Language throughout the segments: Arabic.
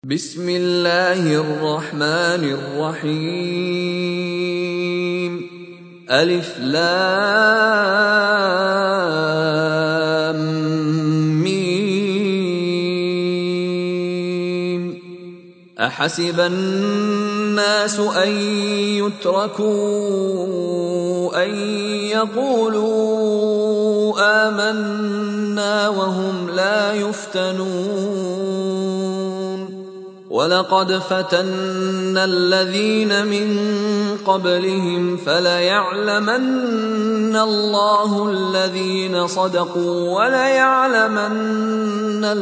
بسم الله الرحمن الرحيم ألف لام ميم أحسب الناس أن يتركوا أن يقولوا آمنا وهم لا يفتنون ولقد فتنا الذين من قبلهم فليعلمن الله الذين صدقوا وليعلمن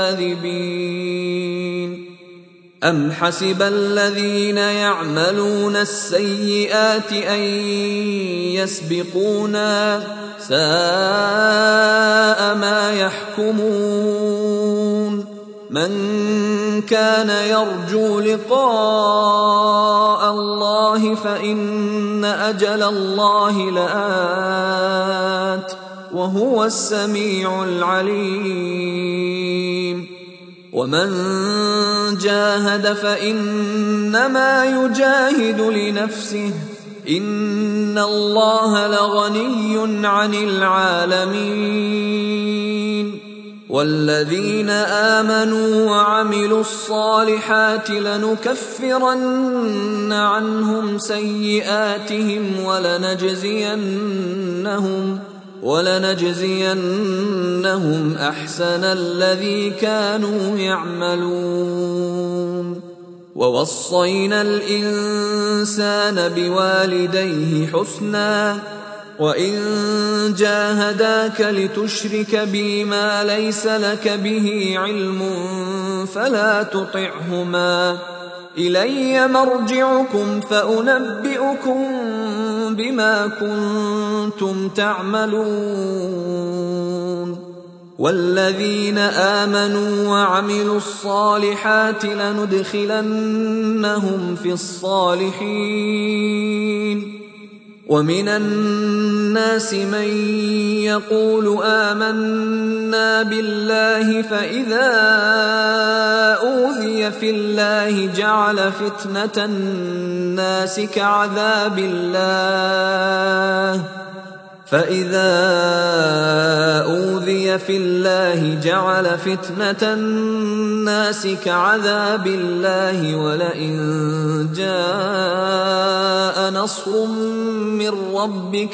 الكاذبين أم حسب الذين يعملون السيئات أن يسبقونا ساء ما يحكمون من كان يرجو لقاء الله فإن أجل الله لآت وهو السميع العليم ومن جاهد فإنما يجاهد لنفسه إن الله لغني عن العالمين والذين آمنوا وعملوا الصالحات لنكفرن عنهم سيئاتهم ولنجزينهم أحسن الذي كانوا يعملون ووصينا الإنسان بوالديه حسنا وإن جاهداك لتشرك بي ما ليس لك به علم فلا تطعهما إلي مرجعكم فأنبئكم بما كنتم تعملون والذين آمنوا وعملوا الصالحات لندخلنهم في الصالحين ومن الناس من يقول آمنا بالله فإذا أوذي في الله جعل فتنة الناس كعذاب الله ولئن جاء نصر من ربك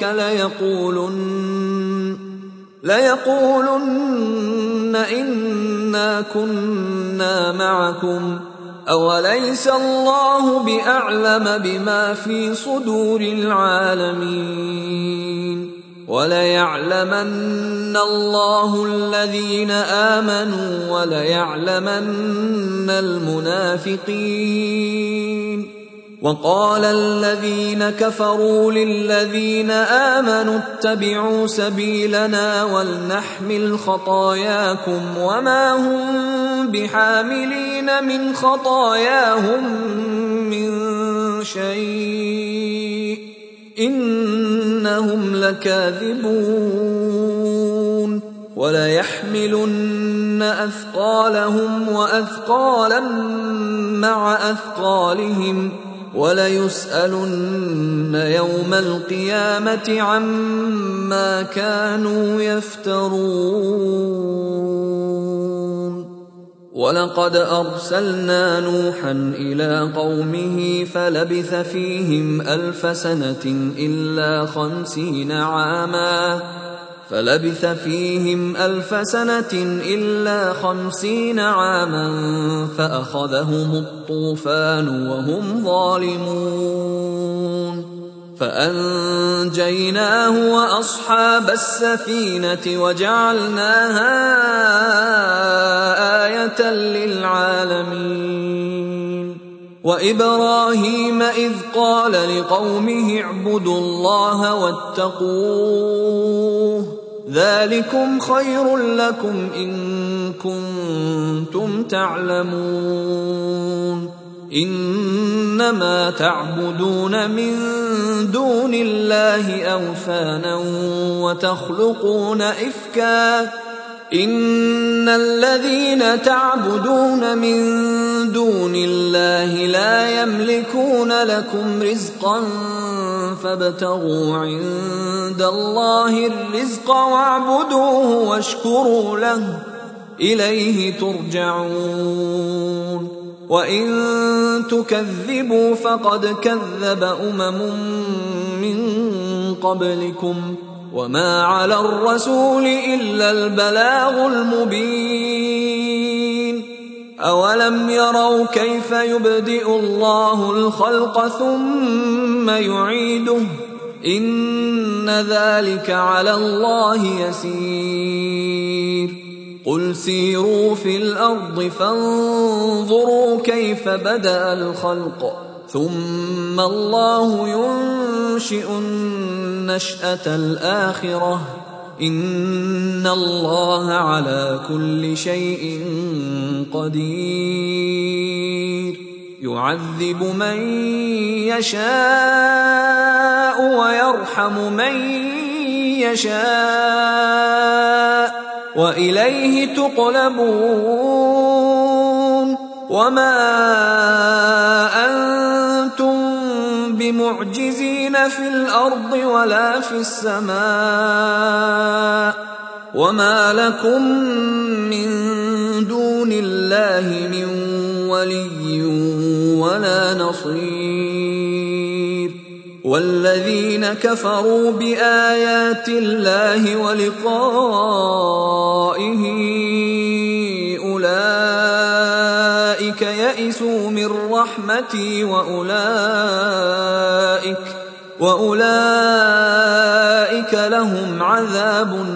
ليقولن إنا كنا معكم أوليس الله بأعلم بما في صدور العالمين وليعلمن الله الذين آمنوا وليعلمن المنافقين وقال الذين كفروا للذين آمنوا اتبعوا سبيلنا ولنحمل خطاياكم وما هم بحاملين من خطاياهم من شيء إنهم لكاذبون وليحملن أثقالهم وأثقالا مع أثقالهم وليسألن يوم القيامة عما كانوا يفترون ولقد أرسلنا نوحا إلى قومه فلبث فيهم ألف سنة إلا 50 عاما فأخذهم الطوفان وهم ظالمون فأنجيناه وأصحاب السفينة وجعلناها آية للعالمين وإبراهيم إذ قال لقومه اعبدوا الله واتقوه ذلكم خير لكم إن كنتم تعلمون إنما تعبدون من دون الله أوثانا وتخلقون إفكا إن الذين تعبدون من دون الله لا يملكون لكم رزقا فابتغوا عند الله الرزق واعبدوه واشكروا له إليه ترجعون وإن تكذبوا فقد كذب من قبلكم وما على الرسول إلا البلاغ المبين أولم يروا كيف يبدئ الله الخلق ثم يعيده إن ذلك على الله يسير قل سيروا في الأرض فانظروا كيف بدأ الخلق ثم الله ينشئ النشأة الآخرة إن الله على كل شيء قدير يعذب من يشاء ويرحم من يشاء وإليه تقلبون وما أنتم بمعجزين في الأرض ولا في السماء وما لكم من دون الله من ولي ولا نصير والذين كفروا بآيات الله ولقائه أولئك يئسوا من رحمتي وأولئك لهم عذاب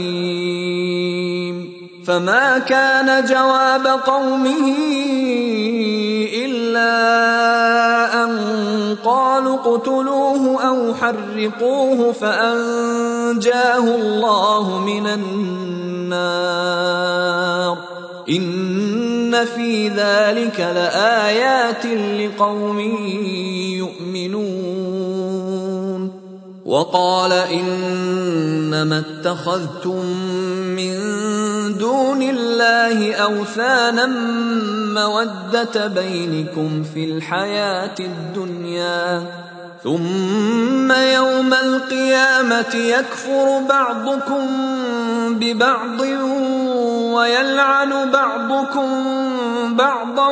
أليم فما كان جواب قومه إلا أن قالوا اقتلوه أو حرقوه فأنجاه الله من النار إن في ذلك لآيات لقوم يؤمنون وقال إنما اتخذتم من دون الله أوثانا مودة بينكم في الحياة الدنيا ثم يوم القيامة يكفر بعضكم ببعض ويلعن بعضكم بعضا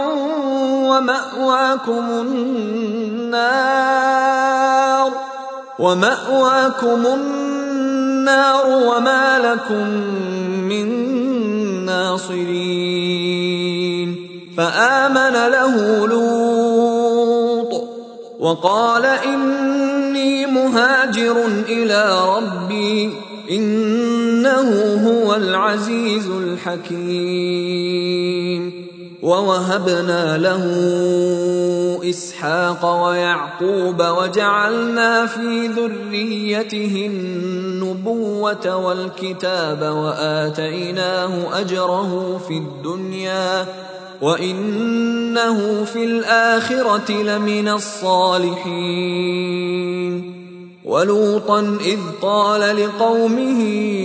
ومأواكم النار وما لكم من ناصرين فآمن له لوط وقال إني مهاجر إلى ربي إنه هو العزيز الحكيم ووهبنا له إسحاق ويعقوب وجعلنا في ذريته النبوة والكتاب وآتيناه أجره في الدنيا وإنه في الآخرة لمن الصالحين ولوطا إذ قال لقومه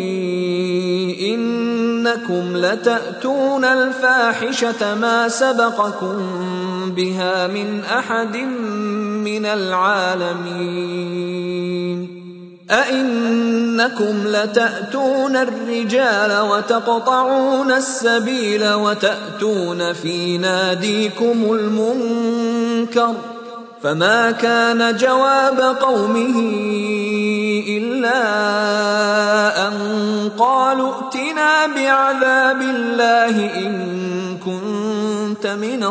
إنكم لتأتون الفاحشة ما سبقكم بها من أحد من العالمين أئنكم لتأتون الرجال وتقطعون السبيل وتأتون في ناديكم المنكر فما كان جواب قومه إلا أن قالوا ائتنا بعذاب الله إن كنت من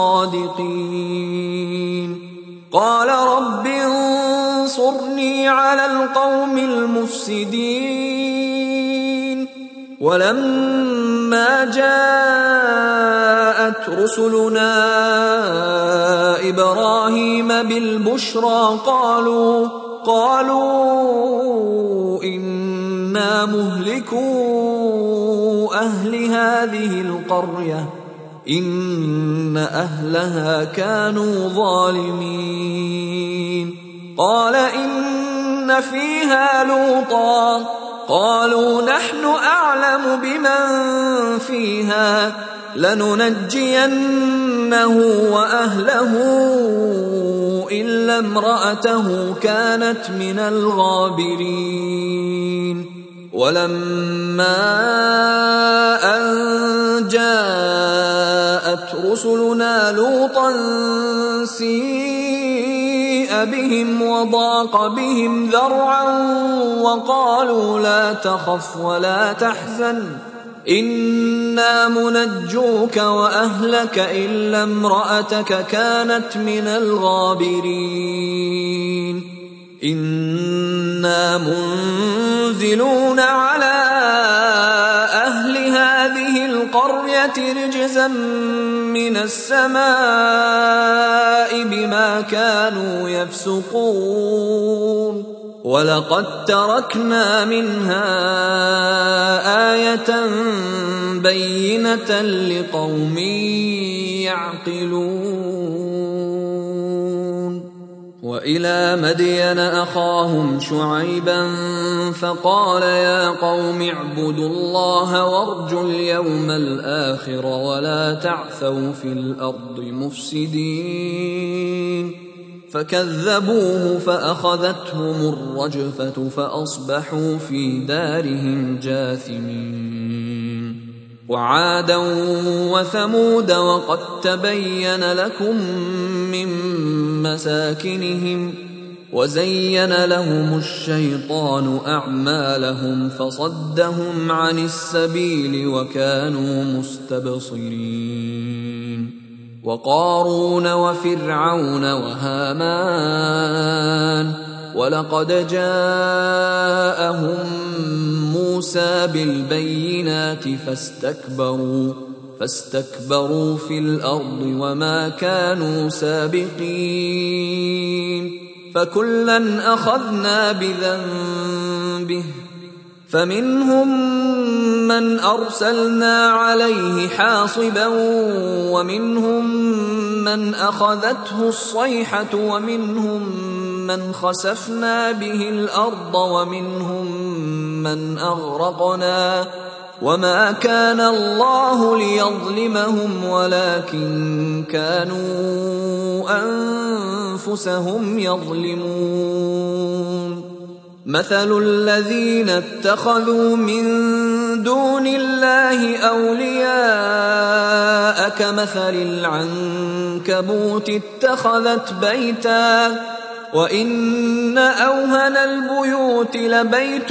الصادقين قال رب انصرني على القوم المفسدين ولما جاءت رسلنا إبراهيم بالبشرى قالوا إنا مهلكو أهل هذه القرية إن أهلها كانوا ظالمين قال إن فيها لوطا قالوا نحن أعلم بمن فيها لننجينه وأهله إلا امرأته كانت من الغابرين. ولما أن جاءت رسلنا لوطا سيء بهم وضاق بهم ذرعا وقالوا لا تخف ولا تحزن إنا منجوك وأهلك إلا امرأتك كانت من الغابرين. إنا منزلون على أهل هذه القرية رجزا من السماء بما كانوا يفسقون ولقد تركنا منها آية بينة لقوم يعقلون. وإلى مدين أخاهم شعيبا فقال يا قوم اعبدوا الله وارجوا اليوم الآخر ولا تعثوا في الأرض مفسدين. فكذبوه فأخذتهم الرجفة فأصبحوا في دارهم جاثمين. وعادا وثمود وقد تبين لكم من مساكنهم وزين لهم الشيطان أعمالهم فصدهم عن السبيل وكانوا مستبصرين. وقارون وفرعون وهامان ولقد جاءهم موسى بالبينات فاستكبروا في الأرض وما كانوا سابقين. فكلا أخذنا بذنبه فمنهم من أرسلنا عليه حاصبا ومنهم من أخذته الصيحة ومنهم من خسفنا به الأرض ومنهم من أغرقنا وما كان الله ليظلمهم ولكن كانوا أنفسهم يظلمون. مثل الذين اتخذوا من دون الله أولياء كمثل العنكبوت اتخذت بيتا وإن أوهن البيوت لبيت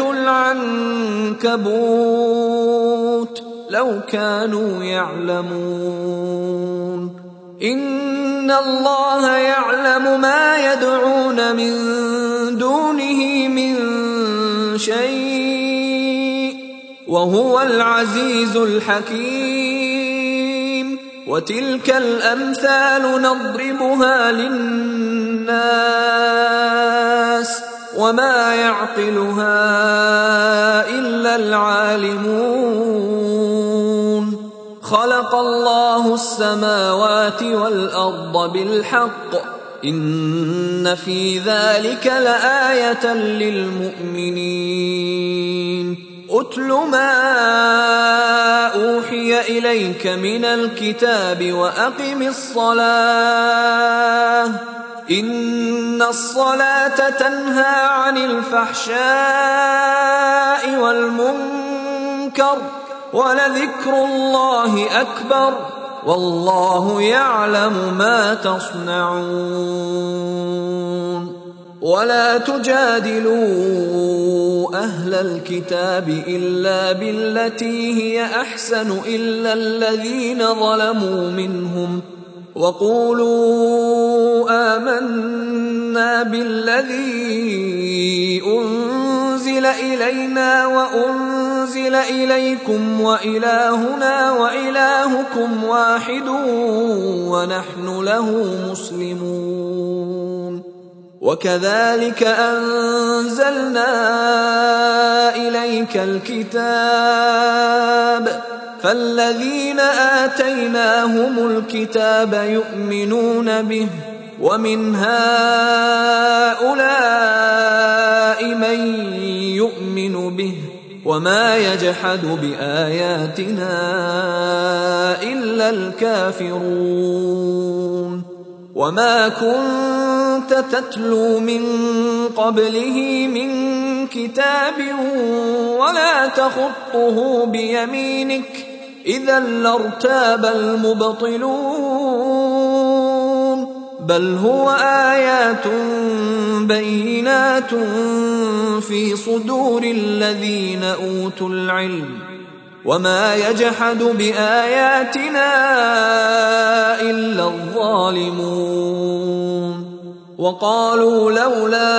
العنكبوت لو كانوا يعلمون. إن الله يعلم ما يدعون من دونه من شيء وهو العزيز الحكيم. وتلك الأمثال نضربها للناس وما يعقلها إلا العالمون. خلق الله السماوات والأرض بالحق إن في ذلك لآية للمؤمنين. أتل ما أوحي إليك من الكتاب وأقم الصلاة إن الصلاة تنهى عن الفحشاء والمنكر ولذكر الله أكبر والله يعلم ما تصنعون. ولا تجادلوا أهل الكتاب إلا بالتي هي أحسن إلا الذين ظلموا منهم وقولوا آمنا بالذي أنزل إلينا وأنزل إليكم وإلهنا وإلهكم واحد ونحن له مسلمون. وكذلك أنزلنا إليك الكتاب فالذين آتيناهم الكتاب يؤمنون به ومن هؤلاء من يؤمن به وما يجحد بآياتنا إلا الكافرون وما كنت تتلو من قبله من كتاب ولا تخطه بيمينك إذا لارتاب المبطلون بل هو آيات بينات في صدور الذين أوتوا العلم وما يجحد بآياتنا إلا الظالمون وقالوا لولا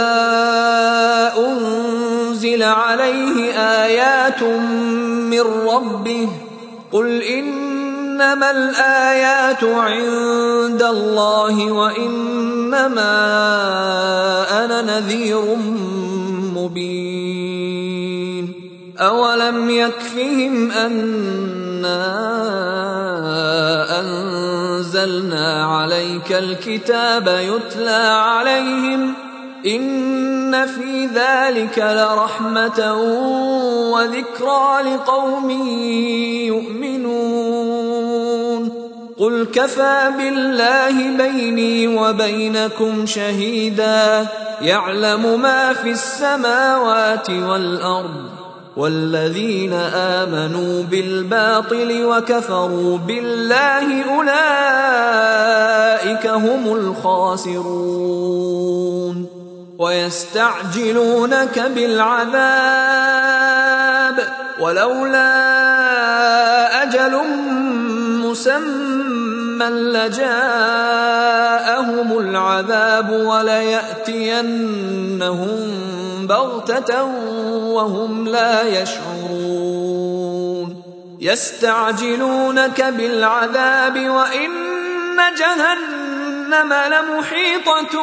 أنزل عليه آيات من ربه قل إنما الآيات عند الله وإنما أنا نذير مبين أولم يكفهم أنا أنزلنا عليك الكتاب يتلى عليهم إن في ذلك لرحمة وذكرى لقوم يؤمنون قل كفى بالله بيني وبينكم شهيدا يعلم ما في السماوات والأرض والذين آمنوا بالباطل وكفروا بالله أولئك هم الخاسرون ويستعجلونك بالعذاب ولولا أجل مسمى لجاءهم العذاب وليأتينهم بغتة وهم لا يشعرون يستعجلونك بالعذاب وإن جهنم لمحيطة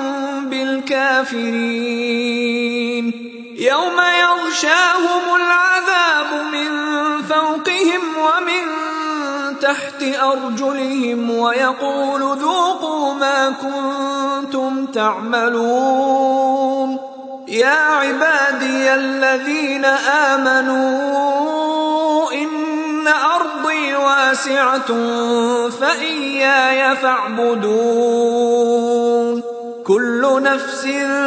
بالكافرين يوم يغشاهم العذاب من فوقهم ومن تحت أرجلهم ويقول ذوقوا ما كنتم تعملون يا عبادي الذين آمنوا إن أرضي واسعة فإياي فاعبدون كل نفس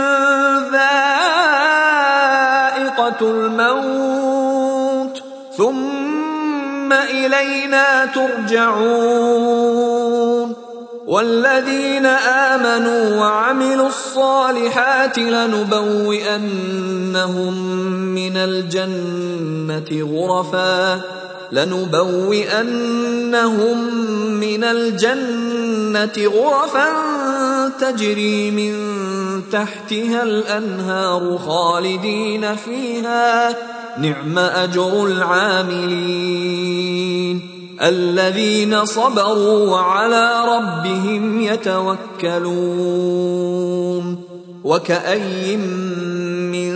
ذائقة الموت ثم إلينا ترجعون والذين آمنوا وعملوا الصالحات لنبوئنهم من الجنة غرفا تجري من تحتها الأنهار خالدين فيها نعم أجر العاملين الذين صبروا وعلى ربهم يتوكلون وكأي من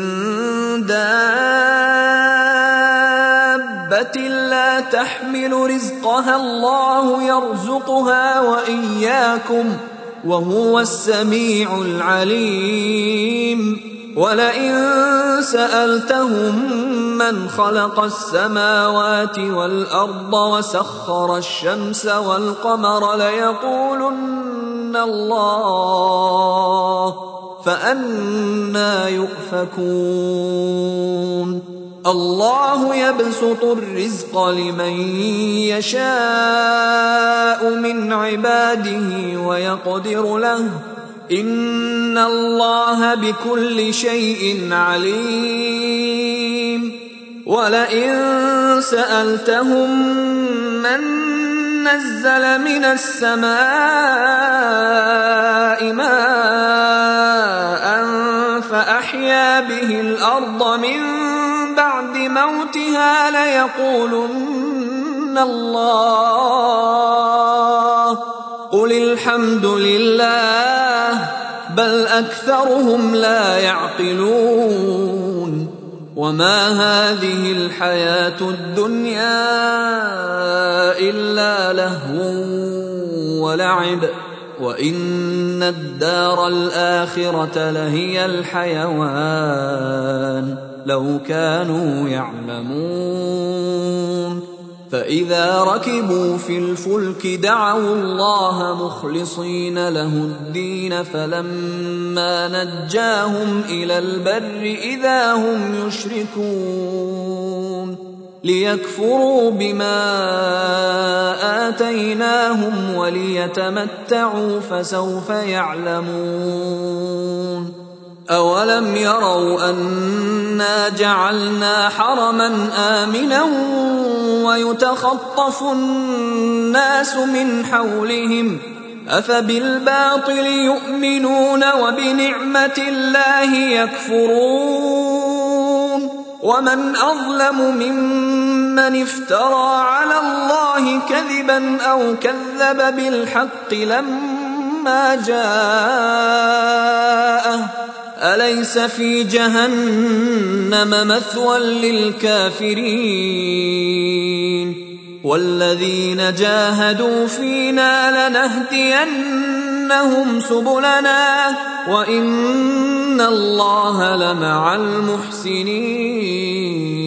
دابة لا تحمل رزقها الله يرزقها وإياكم وهو السميع العليم ولئن سألتهم من خلق السماوات والأرض وسخر الشمس والقمر ليقولن الله فأنى يؤفكون الله يبسط الرزق لمن يشاء من عباده ويقدر له إن الله بكل شيء عليم ولئن سألتهم من نزل من السماء ماء فأحيا به الأرض من بعد موتها ليقولن الله قل الحمد لله بل أكثرهم لا يعقلون وما هذه الحياة الدنيا إلا لهو ولعب وإن الدار الآخرة لهي الحيوان لو كانوا يعلمون. فإذا ركبوا في الفلك دعوا الله مخلصين له الدين فلما نجاهم إلى البر إذا هم يشركون ليكفروا بما آتيناهم وليتمتعوا فسوف يعلمون. أولم يروا أنا جعلنا حرما آمنا ويتخطف الناس من حولهم أفبالباطل يؤمنون وبنعمة الله يكفرون. ومن أظلم ممن افترى على الله كذبا أو كذب بالحق لما جاءه أليس في جهنم مثوى للكافرين. والذين جاهدوا فينا لنهدينهم سبلنا وإن الله لمع المحسنين.